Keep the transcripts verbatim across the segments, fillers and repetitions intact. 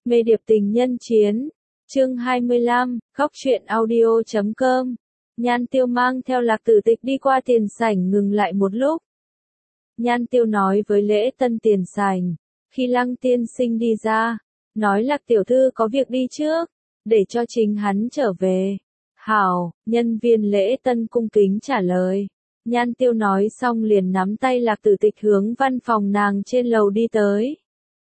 Mê điệp tình nhân chiến. Chương hai mươi lăm, khóc truyện audio chấm com. Nhan Tiêu mang theo Lạc Tử Tịch đi qua tiền sảnh ngừng lại một lúc. Nhan Tiêu nói với lễ tân tiền sảnh, khi Lăng tiên sinh đi ra, nói Lạc tiểu thư có việc đi trước, để cho chính hắn trở về. Hảo, nhân viên lễ tân cung kính trả lời. Nhan Tiêu nói xong liền nắm tay Lạc Tử Tịch hướng văn phòng nàng trên lầu đi tới.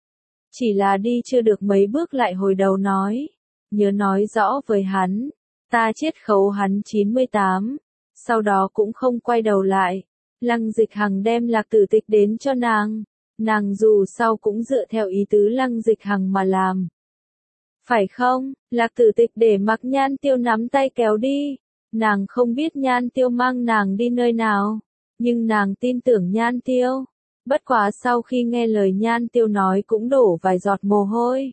Chỉ là đi chưa được mấy bước lại hồi đầu nói, nhớ nói rõ với hắn, ta chiết khấu hắn chín mươi tám, sau đó cũng không quay đầu lại. Lăng Dịch Hằng đem Lạc Tử Tịch đến cho nàng, nàng dù sau cũng dựa theo ý tứ Lăng Dịch Hằng mà làm. Phải không? Lạc Tử Tịch để mặc Nhan Tiêu nắm tay kéo đi, nàng không biết Nhan Tiêu mang nàng đi nơi nào, nhưng nàng tin tưởng Nhan Tiêu. Bất quá sau khi nghe lời Nhan Tiêu nói cũng đổ vài giọt mồ hôi.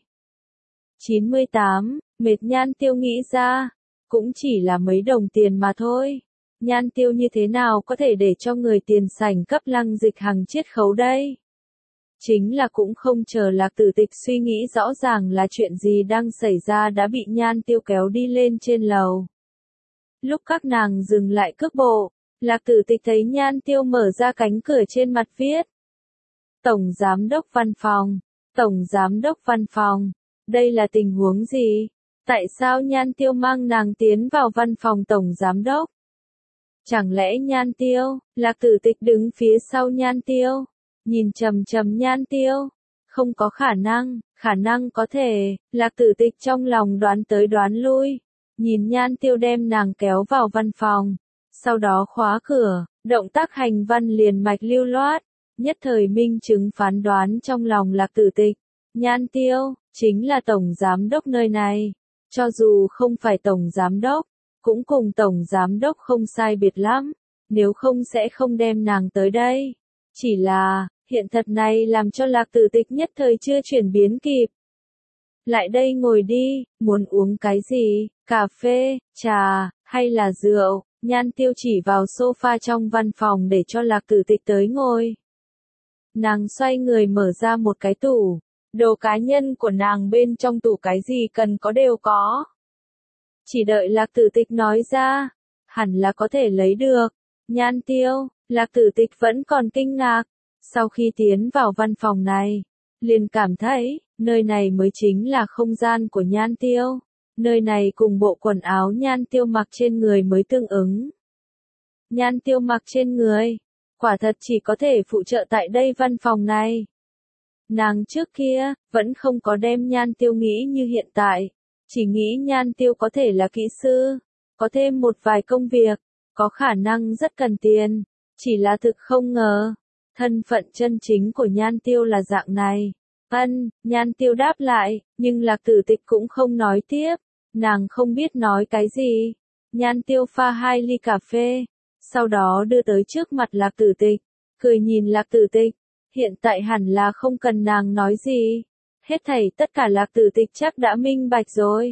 chín mươi tám, mệt Nhan Tiêu nghĩ ra, cũng chỉ là mấy đồng tiền mà thôi. Nhan Tiêu như thế nào có thể để cho người tiền sảnh cấp Lăng Dịch Hằng chiết khấu đây? Chính là cũng không chờ Lạc Tử Tịch suy nghĩ rõ ràng là chuyện gì đang xảy ra đã bị Nhan Tiêu kéo đi lên trên lầu. Lúc các nàng dừng lại cước bộ, Lạc Tử Tịch thấy Nhan Tiêu mở ra cánh cửa trên mặt viết Tổng Giám đốc Văn phòng, Tổng Giám đốc Văn phòng, đây là tình huống gì? Tại sao Nhan Tiêu mang nàng tiến vào văn phòng Tổng Giám đốc? Chẳng lẽ Nhan Tiêu? Lạc Tử Tịch đứng phía sau Nhan Tiêu, nhìn trầm trầm Nhan Tiêu. Không có khả năng, khả năng có thể. Lạc Tử Tịch trong lòng đoán tới đoán lui, nhìn Nhan Tiêu đem nàng kéo vào văn phòng, sau đó khóa cửa, động tác hành văn liền mạch lưu loát, nhất thời minh chứng phán đoán trong lòng Lạc Tử Tịch. Nhan Tiêu, chính là Tổng Giám đốc nơi này, cho dù không phải Tổng Giám đốc, cũng cùng Tổng Giám đốc không sai biệt lắm, nếu không sẽ không đem nàng tới đây. Chỉ là, hiện thật này làm cho Lạc Tử Tịch nhất thời chưa chuyển biến kịp. Lại đây ngồi đi, muốn uống cái gì, cà phê, trà, hay là rượu? Nhan Tiêu chỉ vào sofa trong văn phòng để cho Lạc Tử Tịch tới ngồi. Nàng xoay người mở ra một cái tủ, đồ cá nhân của nàng bên trong tủ cái gì cần có đều có. Chỉ đợi Lạc Tử Tịch nói ra, hẳn là có thể lấy được. Nhan Tiêu, Lạc Tử Tịch vẫn còn kinh ngạc, sau khi tiến vào văn phòng này, liền cảm thấy, nơi này mới chính là không gian của Nhan Tiêu, nơi này cùng bộ quần áo Nhan Tiêu mặc trên người mới tương ứng. Nhan Tiêu mặc trên người, quả thật chỉ có thể phụ trợ tại đây văn phòng này. Nàng trước kia, vẫn không có đem Nhan Tiêu nghĩ như hiện tại, chỉ nghĩ Nhan Tiêu có thể là kỹ sư, có thêm một vài công việc, có khả năng rất cần tiền, chỉ là thực không ngờ, thân phận chân chính của Nhan Tiêu là dạng này. Ân, Nhan Tiêu đáp lại, nhưng Lạc Tử Tịch cũng không nói tiếp, nàng không biết nói cái gì. Nhan Tiêu pha hai ly cà phê, sau đó đưa tới trước mặt Lạc Tử Tịch, cười nhìn Lạc Tử Tịch, hiện tại hẳn là không cần nàng nói gì, hết thảy tất cả Lạc Tử Tịch chắc đã minh bạch rồi.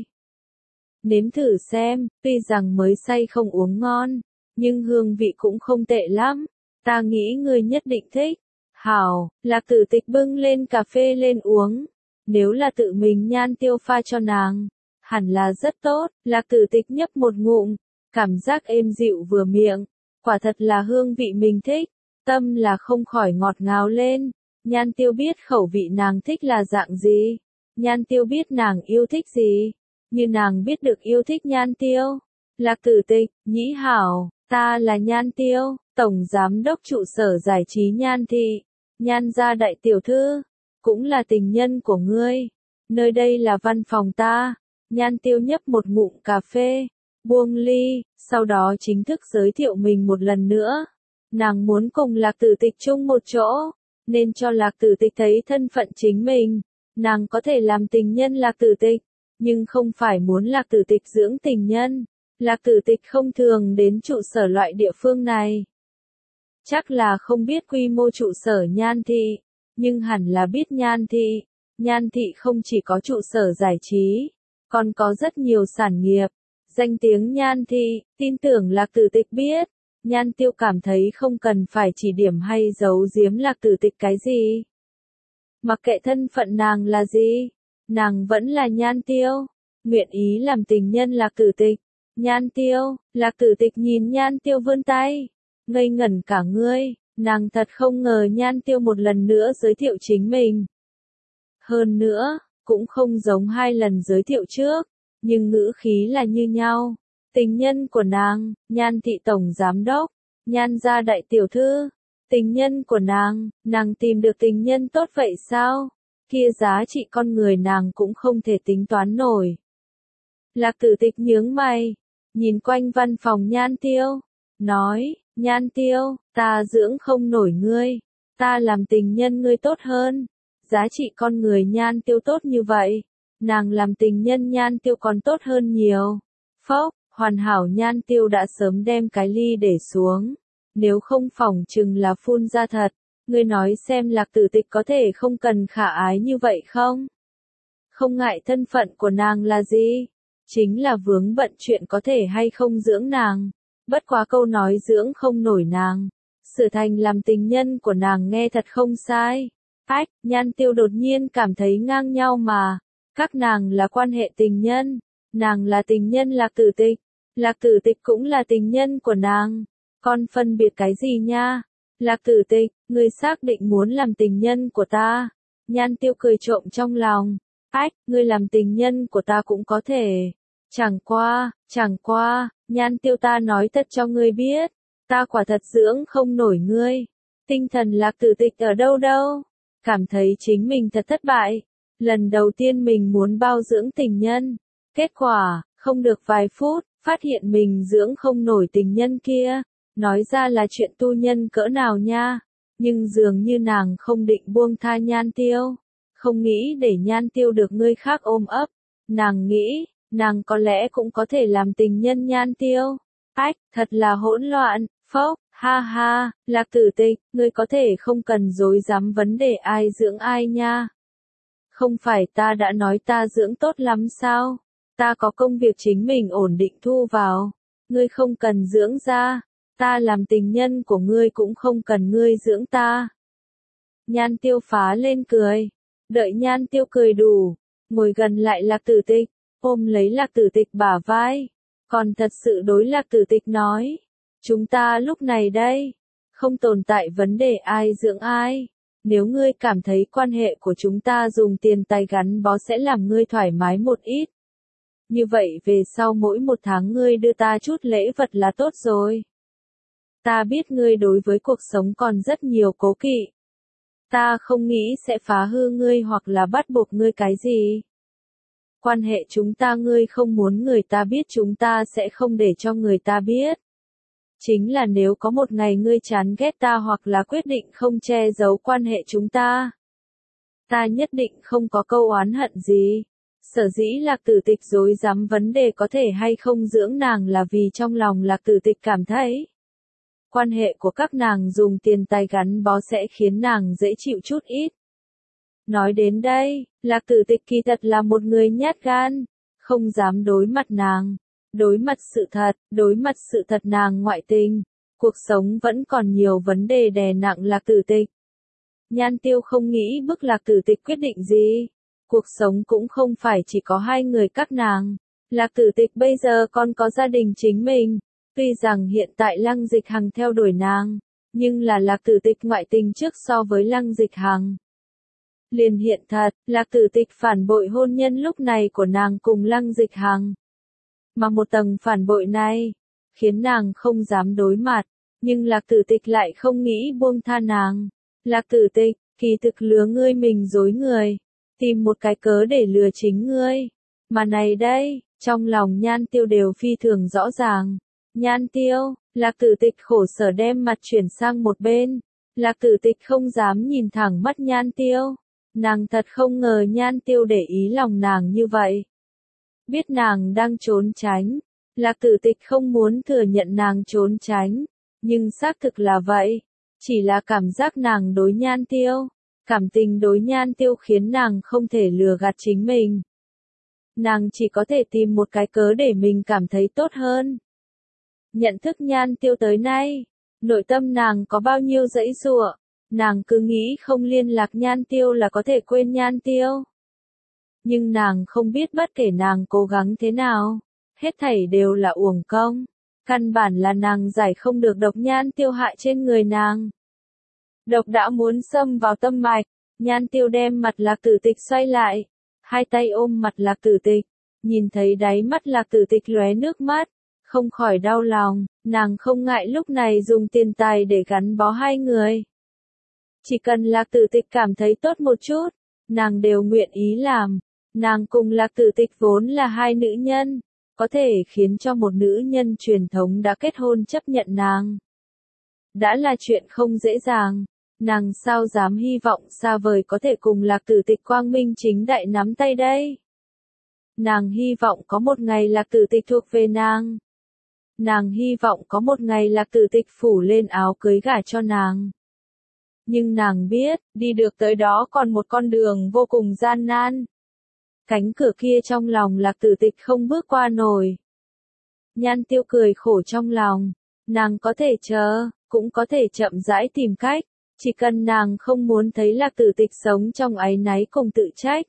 Nếm thử xem, tuy rằng mới say không uống ngon, nhưng hương vị cũng không tệ lắm, ta nghĩ ngươi nhất định thích. Hảo, Lạc Tử Tịch bưng lên cà phê lên uống, nếu là tự mình Nhan Tiêu pha cho nàng, hẳn là rất tốt. Lạc Tử Tịch nhấp một ngụm, cảm giác êm dịu vừa miệng, quả thật là hương vị mình thích, tâm là không khỏi ngọt ngào lên. Nhan Tiêu biết khẩu vị nàng thích là dạng gì, Nhan Tiêu biết nàng yêu thích gì, như nàng biết được yêu thích Nhan Tiêu. Lạc Tử Tịch, nhĩ hảo, ta là Nhan Tiêu, Tổng Giám đốc trụ sở giải trí Nhan Thị, Nhan gia đại tiểu thư, cũng là tình nhân của ngươi. Nơi đây là văn phòng ta. Nhan Tiêu nhấp một ngụm cà phê, buông ly, sau đó chính thức giới thiệu mình một lần nữa. Nàng muốn cùng Lạc Tử Tịch chung một chỗ, nên cho Lạc Tử Tịch thấy thân phận chính mình. Nàng có thể làm tình nhân Lạc Tử Tịch, nhưng không phải muốn Lạc Tử Tịch dưỡng tình nhân. Lạc Tử Tịch không thường đến trụ sở loại địa phương này. Chắc là không biết quy mô trụ sở Nhan Thị, nhưng hẳn là biết Nhan Thị. Nhan Thị không chỉ có trụ sở giải trí, còn có rất nhiều sản nghiệp. Danh tiếng Nhan Thị, tin tưởng Lạc Tử Tịch biết. Nhan Tiêu cảm thấy không cần phải chỉ điểm hay giấu giếm Lạc Tử Tịch cái gì. Mặc kệ thân phận nàng là gì, nàng vẫn là Nhan Tiêu, nguyện ý làm tình nhân Lạc Tử Tịch. Nhan Tiêu, Lạc Tử Tịch nhìn Nhan Tiêu vươn tay, ngây ngẩn cả người, nàng thật không ngờ Nhan Tiêu một lần nữa giới thiệu chính mình. Hơn nữa, cũng không giống hai lần giới thiệu trước, nhưng ngữ khí là như nhau. Tình nhân của nàng, Nhan thị tổng giám đốc, Nhan gia đại tiểu thư. Tình nhân của nàng, nàng tìm được tình nhân tốt vậy sao? Kia giá trị con người nàng cũng không thể tính toán nổi. Lạc Tử Tịch nhướng mày, nhìn quanh văn phòng Nhan Tiêu, nói, Nhan Tiêu, ta dưỡng không nổi ngươi, ta làm tình nhân ngươi tốt hơn. Giá trị con người Nhan Tiêu tốt như vậy, nàng làm tình nhân Nhan Tiêu còn tốt hơn nhiều. Phốc, hoàn hảo Nhan Tiêu đã sớm đem cái ly để xuống, nếu không phỏng chừng là phun ra thật. Ngươi nói xem Lạc Tử Tịch có thể không cần khả ái như vậy không? Không ngại thân phận của nàng là gì? Chính là vướng bận chuyện có thể hay không dưỡng nàng. Bất quá câu nói dưỡng không nổi nàng, sửa thành làm tình nhân của nàng nghe thật không sai. Ách, Nhan Tiêu đột nhiên cảm thấy ngang nhau mà. Các nàng là quan hệ tình nhân. Nàng là tình nhân Lạc Tử Tịch. Lạc Tử Tịch cũng là tình nhân của nàng. Con phân biệt cái gì nha? Lạc Tử Tịch, ngươi xác định muốn làm tình nhân của ta. Nhan Tiêu cười trộm trong lòng. Ách, ngươi làm tình nhân của ta cũng có thể. Chẳng qua, chẳng qua, Nhan Tiêu ta nói thật cho ngươi biết. Ta quả thật dưỡng không nổi ngươi. Tinh thần Lạc Tử Tịch ở đâu đâu? Cảm thấy chính mình thật thất bại. Lần đầu tiên mình muốn bao dưỡng tình nhân. Kết quả, không được vài phút, phát hiện mình dưỡng không nổi tình nhân kia. Nói ra là chuyện tu nhân cỡ nào nha. Nhưng dường như nàng không định buông tha Nhan Tiêu. Không nghĩ để Nhan Tiêu được người khác ôm ấp. Nàng nghĩ, nàng có lẽ cũng có thể làm tình nhân Nhan Tiêu. Ách, thật là hỗn loạn. Phốc, ha ha, Lạc Tử Tịch, ngươi có thể không cần dối dám vấn đề ai dưỡng ai nha. Không phải ta đã nói ta dưỡng tốt lắm sao? Ta có công việc chính mình ổn định thu vào. Ngươi không cần dưỡng ra. Ta làm tình nhân của ngươi cũng không cần ngươi dưỡng ta. Nhan Tiêu phá lên cười. Đợi Nhan Tiêu cười đủ. Ngồi gần lại Lạc Tử Tịch. Ôm lấy Lạc Tử Tịch bả vai. Còn thật sự đối Lạc Tử Tịch nói. Chúng ta lúc này đây. Không tồn tại vấn đề ai dưỡng ai. Nếu ngươi cảm thấy quan hệ của chúng ta dùng tiền tài gắn bó sẽ làm ngươi thoải mái một ít. Như vậy về sau mỗi một tháng ngươi đưa ta chút lễ vật là tốt rồi. Ta biết ngươi đối với cuộc sống còn rất nhiều cố kỵ. Ta không nghĩ sẽ phá hư ngươi hoặc là bắt buộc ngươi cái gì. Quan hệ chúng ta ngươi không muốn người ta biết chúng ta sẽ không để cho người ta biết. Chính là nếu có một ngày ngươi chán ghét ta hoặc là quyết định không che giấu quan hệ chúng ta. Ta nhất định không có câu oán hận gì. Sở dĩ Lạc Tử Tịch dối dám vấn đề có thể hay không dưỡng nàng là vì trong lòng Lạc Tử Tịch cảm thấy. Quan hệ của các nàng dùng tiền tài gắn bó sẽ khiến nàng dễ chịu chút ít. Nói đến đây, Lạc Tử Tịch kỳ thật là một người nhát gan, không dám đối mặt nàng. Đối mặt sự thật, đối mặt sự thật nàng ngoại tình. Cuộc sống vẫn còn nhiều vấn đề đè nặng Lạc Tử Tịch. Nhan Tiêu không nghĩ bức Lạc Tử Tịch quyết định gì. Cuộc sống cũng không phải chỉ có hai người các nàng. Lạc Tử Tịch bây giờ còn có gia đình chính mình. Tuy rằng hiện tại Lăng Dịch Hằng theo đuổi nàng, nhưng là Lạc Tử Tịch ngoại tình trước so với Lăng Dịch Hằng. Liền hiện thật, Lạc Tử Tịch phản bội hôn nhân lúc này của nàng cùng Lăng Dịch Hằng. Mà một tầng phản bội này, khiến nàng không dám đối mặt, nhưng Lạc Tử Tịch lại không nghĩ buông tha nàng. Lạc Tử Tịch, kỳ thực lừa ngươi mình dối người, tìm một cái cớ để lừa chính ngươi. Mà này đây, trong lòng Nhan Tiêu đều phi thường rõ ràng. Nhan Tiêu, Lạc Tử Tịch khổ sở đem mặt chuyển sang một bên. Lạc Tử Tịch không dám nhìn thẳng mắt Nhan Tiêu. Nàng thật không ngờ Nhan Tiêu để ý lòng nàng như vậy. Biết nàng đang trốn tránh. Lạc Tử Tịch không muốn thừa nhận nàng trốn tránh. Nhưng xác thực là vậy. Chỉ là cảm giác nàng đối Nhan Tiêu. Cảm tình đối Nhan Tiêu khiến nàng không thể lừa gạt chính mình. Nàng chỉ có thể tìm một cái cớ để mình cảm thấy tốt hơn. Nhận thức Nhan Tiêu tới nay, nội tâm nàng có bao nhiêu dãy giụa, nàng cứ nghĩ không liên lạc Nhan Tiêu là có thể quên Nhan Tiêu. Nhưng nàng không biết bất kể nàng cố gắng thế nào, hết thảy đều là uổng công. Căn bản là nàng giải không được độc Nhan Tiêu hại trên người nàng. Độc đã muốn xâm vào tâm mạch, Nhan Tiêu đem mặt Lạc Tử Tịch xoay lại, hai tay ôm mặt Lạc Tử Tịch, nhìn thấy đáy mắt Lạc Tử Tịch lóe nước mắt, không khỏi đau lòng, nàng không ngại lúc này dùng tiền tài để gắn bó hai người. Chỉ cần Lạc Tử Tịch cảm thấy tốt một chút, nàng đều nguyện ý làm. Nàng cùng Lạc Tử Tịch vốn là hai nữ nhân, có thể khiến cho một nữ nhân truyền thống đã kết hôn chấp nhận nàng. Đã là chuyện không dễ dàng, nàng sao dám hy vọng xa vời có thể cùng Lạc Tử Tịch quang minh chính đại nắm tay đây. Nàng hy vọng có một ngày Lạc Tử Tịch thuộc về nàng. Nàng hy vọng có một ngày Lạc Tử Tịch phủ lên áo cưới gả cho nàng. Nhưng nàng biết, đi được tới đó còn một con đường vô cùng gian nan. Cánh cửa kia trong lòng Lạc Tử Tịch không bước qua nổi. Nhan Tiêu cười khổ trong lòng, nàng có thể chờ, cũng có thể chậm rãi tìm cách, chỉ cần nàng không muốn thấy Lạc Tử Tịch sống trong áy náy cùng tự trách.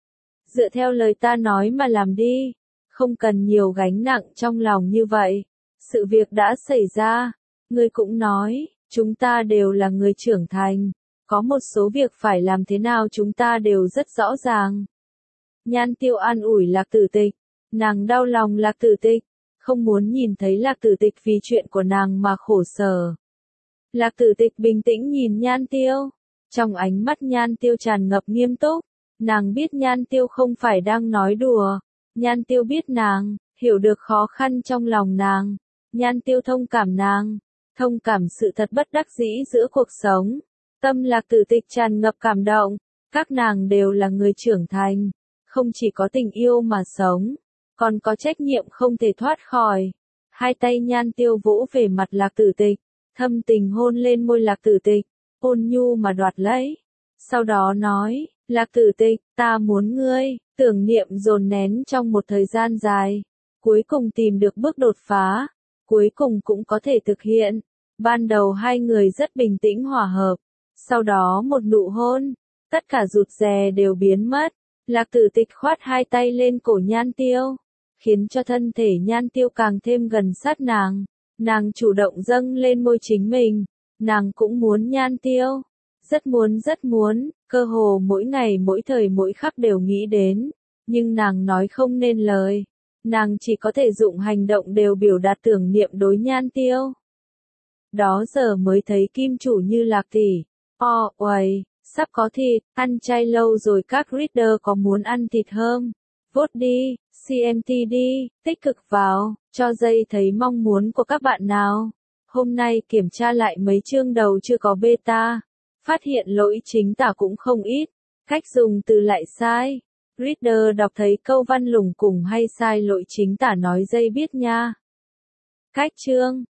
Dựa theo lời ta nói mà làm đi, không cần nhiều gánh nặng trong lòng như vậy. Sự việc đã xảy ra, ngươi cũng nói, chúng ta đều là người trưởng thành, có một số việc phải làm thế nào chúng ta đều rất rõ ràng. Nhan Tiêu an ủi Lạc Tử Tịch, nàng đau lòng Lạc Tử Tịch, không muốn nhìn thấy Lạc Tử Tịch vì chuyện của nàng mà khổ sở. Lạc Tử Tịch bình tĩnh nhìn Nhan Tiêu, trong ánh mắt Nhan Tiêu tràn ngập nghiêm túc, nàng biết Nhan Tiêu không phải đang nói đùa, Nhan Tiêu biết nàng, hiểu được khó khăn trong lòng nàng, Nhan Tiêu thông cảm nàng, thông cảm sự thật bất đắc dĩ giữa cuộc sống. Tâm Lạc Tử Tịch tràn ngập cảm động, các nàng đều là người trưởng thành, không chỉ có tình yêu mà sống, còn có trách nhiệm không thể thoát khỏi. Hai tay Nhan Tiêu vỗ về mặt Lạc Tử Tịch, thâm tình hôn lên môi Lạc Tử Tịch, ôn nhu mà đoạt lấy. Sau đó nói, Lạc Tử Tịch, ta muốn ngươi, tưởng niệm dồn nén trong một thời gian dài, cuối cùng tìm được bước đột phá, cuối cùng cũng có thể thực hiện. Ban đầu hai người rất bình tĩnh hòa hợp, sau đó một nụ hôn, tất cả rụt rè đều biến mất. Lạc Tử Tịch khoát hai tay lên cổ Nhan Tiêu, khiến cho thân thể Nhan Tiêu càng thêm gần sát nàng. Nàng chủ động dâng lên môi chính mình, nàng cũng muốn Nhan Tiêu, rất muốn rất muốn, cơ hồ mỗi ngày mỗi thời mỗi khắc đều nghĩ đến, nhưng nàng nói không nên lời, nàng chỉ có thể dụng hành động đều biểu đạt tưởng niệm đối Nhan Tiêu. Đó giờ mới thấy kim chủ như Lạc tỷ, o uầy, sắp có thịt, ăn chay lâu rồi các reader có muốn ăn thịt không? Vote đi, xê em tê đi, tích cực vào, cho dây thấy mong muốn của các bạn nào. Hôm nay kiểm tra lại mấy chương đầu chưa có beta, phát hiện lỗi chính tả cũng không ít, cách dùng từ lại sai. Reader đọc thấy câu văn lủng củng hay sai lỗi chính tả nói dây biết nha. Cách chương